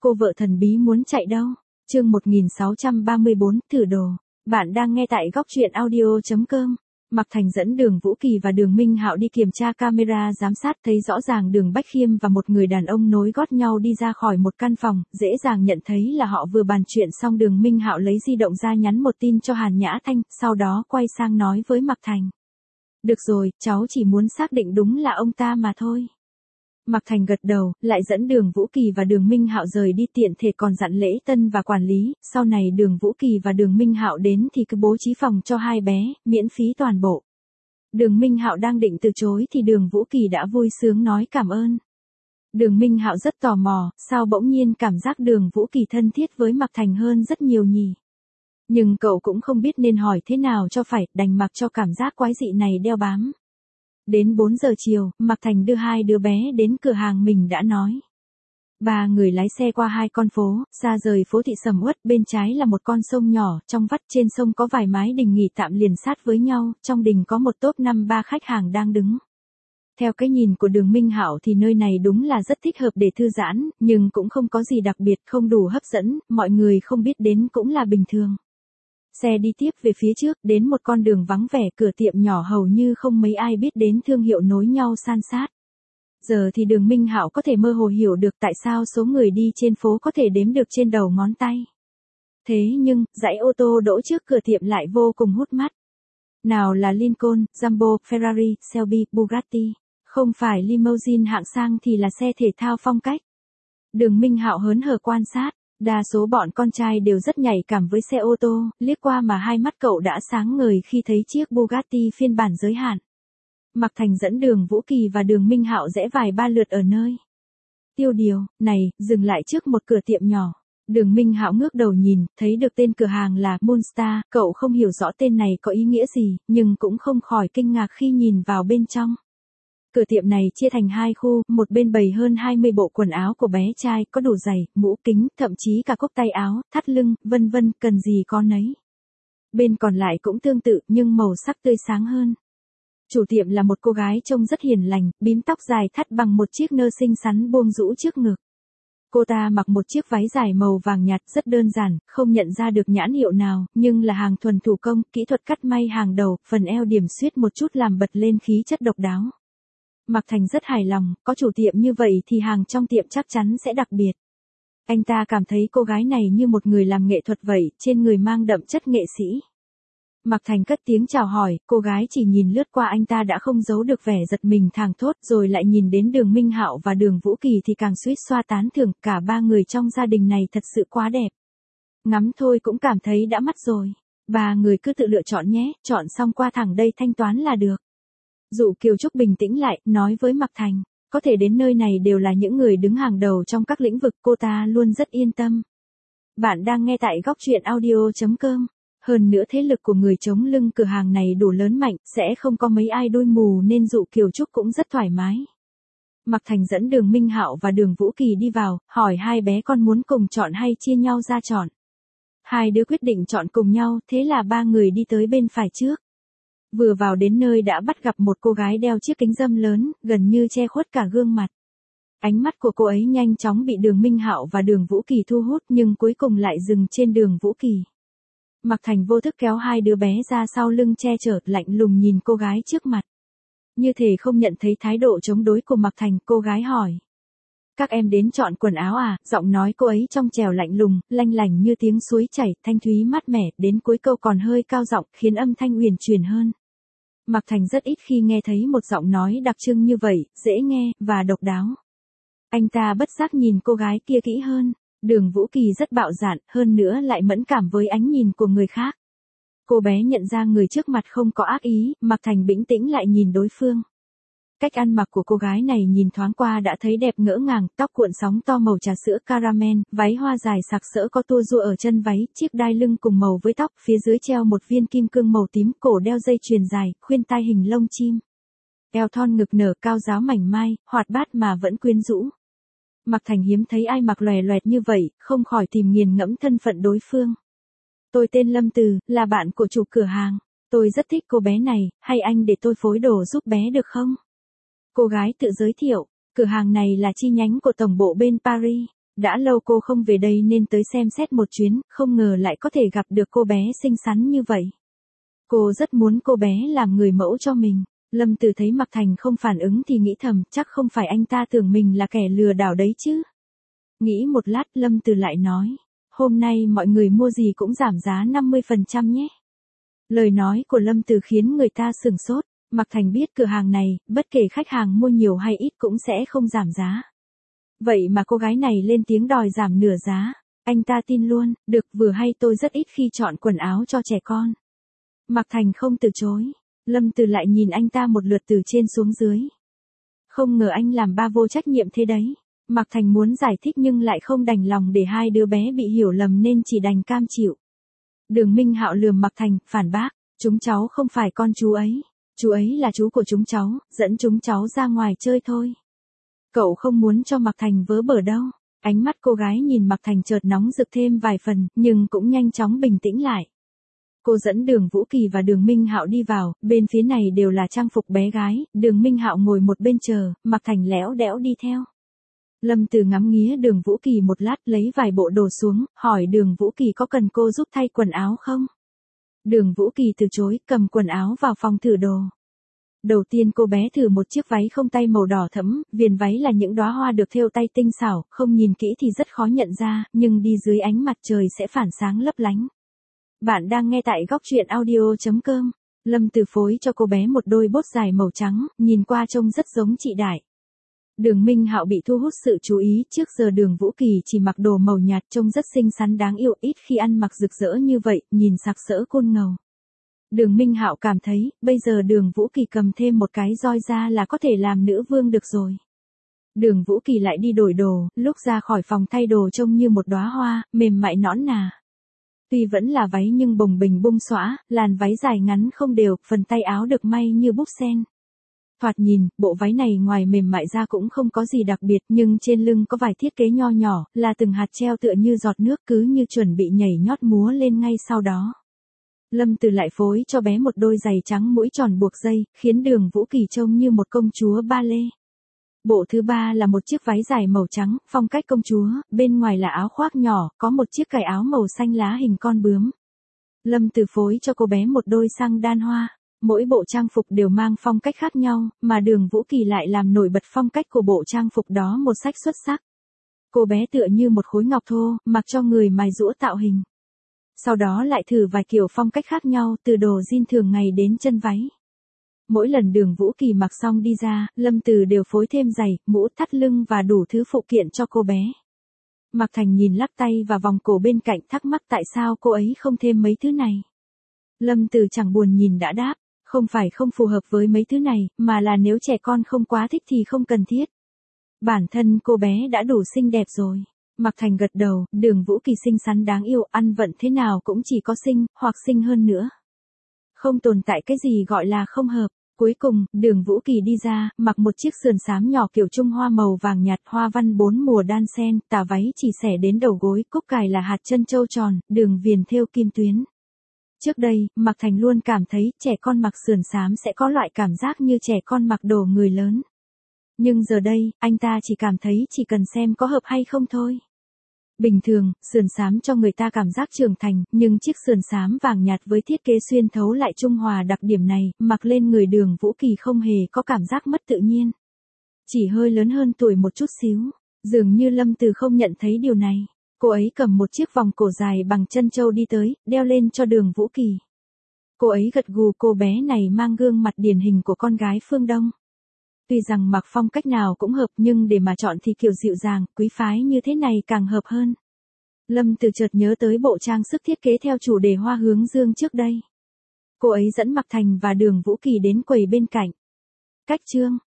cô vợ thần bí muốn chạy đâu? Chương 1634, thử đồ. Bạn đang nghe tại góc truyện audio.com. Mạc Thành dẫn Đường Vũ Kỳ và Đường Minh Hạo đi kiểm tra camera giám sát, thấy rõ ràng Đường Bách Khiêm và một người đàn ông nối gót nhau đi ra khỏi một căn phòng, dễ dàng nhận thấy là họ vừa bàn chuyện xong. Đường Minh Hạo lấy di động ra nhắn một tin cho Hàn Nhã Thanh, sau đó quay sang nói với Mạc Thành. Được rồi, cháu chỉ muốn xác định đúng là ông ta mà thôi. Mạc Thành gật đầu, lại dẫn Đường Vũ Kỳ và Đường Minh Hạo rời đi, tiện thể còn dặn Lễ Tân và quản lý, sau này Đường Vũ Kỳ và Đường Minh Hạo đến thì cứ bố trí phòng cho hai bé, miễn phí toàn bộ. Đường Minh Hạo đang định từ chối thì Đường Vũ Kỳ đã vui sướng nói cảm ơn. Đường Minh Hạo rất tò mò, sao bỗng nhiên cảm giác Đường Vũ Kỳ thân thiết với Mạc Thành hơn rất nhiều nhỉ? Nhưng cậu cũng không biết nên hỏi thế nào cho phải, đành mặc cho cảm giác quái dị này đeo bám. Đến 4 giờ chiều, Mạc Thành đưa hai đứa bé đến cửa hàng mình đã nói. Ba người lái xe qua hai con phố, xa rời phố thị sầm uất, bên trái là một con sông nhỏ, trong vắt trên sông có vài mái đình nghỉ tạm liền sát với nhau, trong đình có một tốp 5-3 khách hàng đang đứng. Theo cái nhìn của Đường Minh Hạo thì nơi này đúng là rất thích hợp để thư giãn, nhưng cũng không có gì đặc biệt, không đủ hấp dẫn, mọi người không biết đến cũng là bình thường. Xe đi tiếp về phía trước, đến một con đường vắng vẻ, cửa tiệm nhỏ hầu như không mấy ai biết đến, thương hiệu nối nhau san sát. Giờ thì Đường Minh Hạo có thể mơ hồ hiểu được tại sao số người đi trên phố có thể đếm được trên đầu ngón tay. Thế nhưng, dãy ô tô đỗ trước cửa tiệm lại vô cùng hút mắt. Nào là Lincoln, Lambo, Ferrari, Shelby, Bugatti. Không phải limousine hạng sang thì là xe thể thao phong cách. Đường Minh Hạo hớn hở quan sát. Đa số bọn con trai đều rất nhạy cảm với xe ô tô, liếc qua mà hai mắt cậu đã sáng ngời khi thấy chiếc Bugatti phiên bản giới hạn. Mạc Thành dẫn Đường Vũ Kỳ và Đường Minh Hạo rẽ vài ba lượt ở nơi tiêu điều này, dừng lại trước một cửa tiệm nhỏ. Đường Minh Hạo ngước đầu nhìn, thấy được tên cửa hàng là Moonstar, cậu không hiểu rõ tên này có ý nghĩa gì, nhưng cũng không khỏi kinh ngạc khi nhìn vào bên trong. Cửa tiệm này chia thành hai khu, một bên bày hơn 20 bộ quần áo của bé trai, có đủ giày, mũ kính, thậm chí cả cúc tay áo, thắt lưng, vân vân, cần gì có nấy. Bên còn lại cũng tương tự, nhưng màu sắc tươi sáng hơn. Chủ tiệm là một cô gái trông rất hiền lành, bím tóc dài thắt bằng một chiếc nơ xinh xắn buông rũ trước ngực. Cô ta mặc một chiếc váy dài màu vàng nhạt rất đơn giản, không nhận ra được nhãn hiệu nào, nhưng là hàng thuần thủ công, kỹ thuật cắt may hàng đầu, phần eo điểm xuyết một chút làm bật lên khí chất độc đáo. Mạc Thành rất hài lòng, có chủ tiệm như vậy thì hàng trong tiệm chắc chắn sẽ đặc biệt. Anh ta cảm thấy cô gái này như một người làm nghệ thuật vậy, trên người mang đậm chất nghệ sĩ. Mạc Thành cất tiếng chào hỏi, cô gái chỉ nhìn lướt qua anh ta đã không giấu được vẻ giật mình thảng thốt, rồi lại nhìn đến Đường Minh Hạo và Đường Vũ Kỳ thì càng suýt xoa tán thưởng, cả ba người trong gia đình này thật sự quá đẹp. Ngắm thôi cũng cảm thấy đã mắt rồi. Ba người cứ tự lựa chọn nhé, chọn xong qua thẳng đây thanh toán là được. Dụ Kiều Trúc bình tĩnh lại, nói với Mạc Thành, có thể đến nơi này đều là những người đứng hàng đầu trong các lĩnh vực, cô ta luôn rất yên tâm. Bạn đang nghe tại góc truyện audio.com. Hơn nữa thế lực của người chống lưng cửa hàng này đủ lớn mạnh, sẽ không có mấy ai đuôi mù nên Dụ Kiều Trúc cũng rất thoải mái. Mạc Thành dẫn Đường Minh Hạo và Đường Vũ Kỳ đi vào, hỏi hai bé con muốn cùng chọn hay chia nhau ra chọn. Hai đứa quyết định chọn cùng nhau, thế là ba người đi tới bên phải trước. Vừa vào đến nơi đã bắt gặp một cô gái đeo chiếc kính râm lớn, gần như che khuất cả gương mặt. Ánh mắt của cô ấy nhanh chóng bị Đường Minh Hạo và Đường Vũ Kỳ thu hút nhưng cuối cùng lại dừng trên Đường Vũ Kỳ. Mạc Thành vô thức kéo hai đứa bé ra sau lưng che chở, lạnh lùng nhìn cô gái trước mặt. Như thể không nhận thấy thái độ chống đối của Mạc Thành, cô gái hỏi. Các em đến chọn quần áo à? Giọng nói cô ấy trong trẻo lạnh lùng, lanh lảnh như tiếng suối chảy, thanh thúy mát mẻ, đến cuối câu còn hơi cao giọng, khiến âm thanh uyển chuyển hơn. Mạc Thành rất ít khi nghe thấy một giọng nói đặc trưng như vậy, dễ nghe, và độc đáo. Anh ta bất giác nhìn cô gái kia kỹ hơn. Đường Vũ Kỳ rất bạo dạn, hơn nữa lại mẫn cảm với ánh nhìn của người khác. Cô bé nhận ra người trước mặt không có ác ý, Mạc Thành bình tĩnh lại nhìn đối phương. Cách ăn mặc của cô gái này nhìn thoáng qua đã thấy đẹp ngỡ ngàng, tóc cuộn sóng to màu trà sữa caramel, váy hoa dài sặc sỡ có tua rua ở chân váy, chiếc đai lưng cùng màu với tóc, phía dưới treo một viên kim cương màu tím, cổ đeo dây chuyền dài, khuyên tai hình lông chim. Eo thon ngực nở cao ráo mảnh mai, hoạt bát mà vẫn quyến rũ. Mạc Thành hiếm thấy ai mặc lòe loẹt như vậy, không khỏi tìm nghiền ngẫm thân phận đối phương. Tôi tên Lâm Từ, là bạn của chủ cửa hàng. Tôi rất thích cô bé này, hay anh để tôi phối đồ giúp bé được không? Cô gái tự giới thiệu, cửa hàng này là chi nhánh của tổng bộ bên Paris. Đã lâu cô không về đây nên tới xem xét một chuyến, không ngờ lại có thể gặp được cô bé xinh xắn như vậy. Cô rất muốn cô bé làm người mẫu cho mình. Lâm Từ thấy Mạc Thành không phản ứng thì nghĩ thầm, chắc không phải anh ta tưởng mình là kẻ lừa đảo đấy chứ. Nghĩ một lát Lâm Từ lại nói, hôm nay mọi người mua gì cũng giảm giá 50% nhé. Lời nói của Lâm Từ khiến người ta sửng sốt. Mạc Thành biết cửa hàng này, bất kể khách hàng mua nhiều hay ít cũng sẽ không giảm giá. Vậy mà cô gái này lên tiếng đòi giảm nửa giá. Anh ta tin luôn, được, vừa hay tôi rất ít khi chọn quần áo cho trẻ con. Mạc Thành không từ chối. Lâm Từ lại nhìn anh ta một lượt từ trên xuống dưới. Không ngờ anh làm ba vô trách nhiệm thế đấy. Mạc Thành muốn giải thích nhưng lại không đành lòng để hai đứa bé bị hiểu lầm nên chỉ đành cam chịu. Đường Minh Hạo lườm Mạc Thành, phản bác, chúng cháu không phải con chú ấy. Chú ấy là chú của chúng cháu, dẫn chúng cháu ra ngoài chơi thôi. Cậu không muốn cho Mạc Thành vớ bở đâu. Ánh mắt cô gái nhìn Mạc Thành chợt nóng rực thêm vài phần, nhưng cũng nhanh chóng bình tĩnh lại. Cô dẫn Đường Vũ Kỳ và Đường Minh Hạo đi vào, bên phía này đều là trang phục bé gái, Đường Minh Hạo ngồi một bên chờ, Mạc Thành lẽo đẽo đi theo. Lâm Từ ngắm nghía Đường Vũ Kỳ một lát lấy vài bộ đồ xuống, hỏi Đường Vũ Kỳ có cần cô giúp thay quần áo không? Đường Vũ Kỳ từ chối, cầm quần áo vào phòng thử đồ. Đầu tiên cô bé thử một chiếc váy không tay màu đỏ thẫm, viền váy là những đóa hoa được thêu tay tinh xảo, không nhìn kỹ thì rất khó nhận ra, nhưng đi dưới ánh mặt trời sẽ phản sáng lấp lánh. Bạn đang nghe tại góc truyện audio.com. Lâm Từ phối cho cô bé một đôi bốt dài màu trắng, nhìn qua trông rất giống chị Đại. Đường Minh Hạo bị thu hút sự chú ý, trước giờ Đường Vũ Kỳ chỉ mặc đồ màu nhạt trông rất xinh xắn đáng yêu, ít khi ăn mặc rực rỡ như vậy, nhìn sặc sỡ côn ngầu. Đường Minh Hạo cảm thấy, bây giờ Đường Vũ Kỳ cầm thêm một cái roi ra là có thể làm nữ vương được rồi. Đường Vũ Kỳ lại đi đổi đồ, lúc ra khỏi phòng thay đồ trông như một đóa hoa, mềm mại nõn nà. Tuy vẫn là váy nhưng bồng bềnh bung xõa, làn váy dài ngắn không đều, phần tay áo được may như búp sen. Thoạt nhìn, bộ váy này ngoài mềm mại ra cũng không có gì đặc biệt, nhưng trên lưng có vài thiết kế nho nhỏ, là từng hạt treo tựa như giọt nước, cứ như chuẩn bị nhảy nhót múa lên ngay sau đó. Lâm Từ lại phối cho bé một đôi giày trắng mũi tròn buộc dây, khiến Đường Vũ Kỳ trông như một công chúa ba lê. Bộ thứ ba là một chiếc váy dài màu trắng, phong cách công chúa, bên ngoài là áo khoác nhỏ, có một chiếc cài áo màu xanh lá hình con bướm. Lâm Từ phối cho cô bé một đôi xăng đan hoa. Mỗi bộ trang phục đều mang phong cách khác nhau, mà Đường Vũ Kỳ lại làm nổi bật phong cách của bộ trang phục đó một cách xuất sắc. Cô bé tựa như một khối ngọc thô, mặc cho người mài giũa tạo hình. Sau đó lại thử vài kiểu phong cách khác nhau, từ đồ jean thường ngày đến chân váy. Mỗi lần Đường Vũ Kỳ mặc xong đi ra, Lâm Từ đều phối thêm giày, mũ, thắt lưng và đủ thứ phụ kiện cho cô bé. Mạc Thành nhìn lắc tay và vòng cổ bên cạnh, thắc mắc tại sao cô ấy không thêm mấy thứ này. Lâm Từ chẳng buồn nhìn đã đáp, không phải không phù hợp với mấy thứ này, mà là nếu trẻ con không quá thích thì không cần thiết. Bản thân cô bé đã đủ xinh đẹp rồi. Mạc Thành gật đầu, Đường Vũ Kỳ xinh xắn đáng yêu, ăn vận thế nào cũng chỉ có xinh, hoặc xinh hơn nữa. Không tồn tại cái gì gọi là không hợp. Cuối cùng, Đường Vũ Kỳ đi ra, mặc một chiếc sườn xám nhỏ kiểu Trung Hoa màu vàng nhạt, hoa văn 4 mùa đan xen, tà váy chỉ xẻ đến đầu gối, cúc cài là hạt chân châu tròn, đường viền thêu kim tuyến. Trước đây, Mạc Thành luôn cảm thấy trẻ con mặc sườn xám sẽ có loại cảm giác như trẻ con mặc đồ người lớn. Nhưng giờ đây, anh ta chỉ cảm thấy chỉ cần xem có hợp hay không thôi. Bình thường, sườn xám cho người ta cảm giác trưởng thành, nhưng chiếc sườn xám vàng nhạt với thiết kế xuyên thấu lại trung hòa đặc điểm này, mặc lên người Đường Vũ Kỳ không hề có cảm giác mất tự nhiên. Chỉ hơi lớn hơn tuổi một chút xíu, dường như Lâm Từ không nhận thấy điều này. Cô ấy cầm một chiếc vòng cổ dài bằng chân châu đi tới, đeo lên cho Đường Vũ Kỳ. Cô ấy gật gù, cô bé này mang gương mặt điển hình của con gái phương Đông. Tuy rằng mặc phong cách nào cũng hợp nhưng để mà chọn thì kiểu dịu dàng, quý phái như thế này càng hợp hơn. Lâm Từ chợt nhớ tới bộ trang sức thiết kế theo chủ đề hoa hướng dương trước đây. Cô ấy dẫn Mạc Thành và Đường Vũ Kỳ đến quầy bên cạnh. Cách chương